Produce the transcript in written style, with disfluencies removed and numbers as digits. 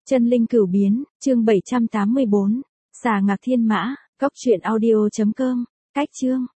Chân linh cửu biến, chương 784. Xà ngạc thiên mã, cốc truyện audio.com. Cách chương.